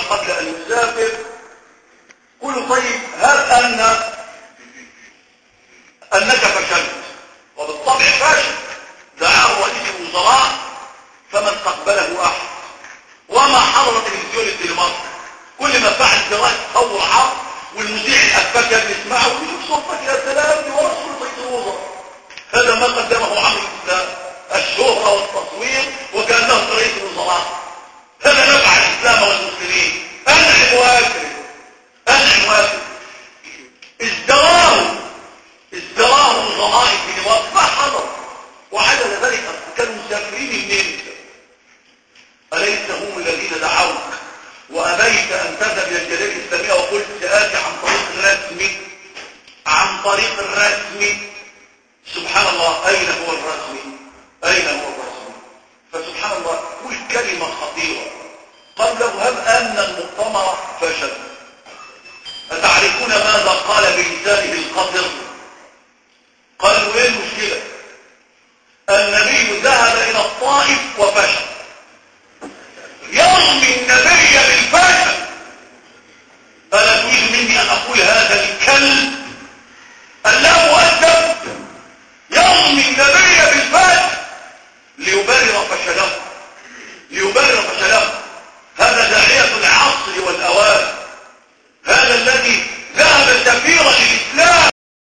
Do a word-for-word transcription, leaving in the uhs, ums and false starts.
قبل أن يسافر. قلوا طيب هل أن أنك فشلت؟ وبالطبع فشل، دعاه رئيس الوزراء فما استقبله أحد، وما حضر تلفزيون الدنمارك. كل ما فعل دراسة تصور عرض والمذيع الأفاك يسمعه ويشوف صوتك يا سلام دي ورسول رئيس الوزراء. هذا ما قدمه عمرو الإسلام، الشهرة والتصوير وكأنه رئيس الوزراء. هذا نفع الإسلام والمسلمين. أنعم وأكرم أنعم وأكرم. ازدراه ازدراه وزراء الدنمارك ما حضر، وعدد ذلك كانوا مسافرين منين؟ أليس هم الذين دعوك وأبيت أن تذهب إلى الجالية الإسلامية وقلت سآتي عن طريق الرسمي عن طريق الرسمي؟ سبحان الله، أين هو الرسمي؟ أين هو الرسمي؟ فسبحان الله كل كلمة خطيرة. قال له هل أن المؤتمر فشل؟ أتعرفون ماذا قال بلسانه القدر؟ قالوا ايه المشكلة؟ النبي ذهب إلى الطائف وفشل. يرمي النبي بالفشل. ألا تريد مني أن أقول هذا الكلب اللا مؤدب يرمي النبي بالفشل ليبرر فشله ليبرر فشله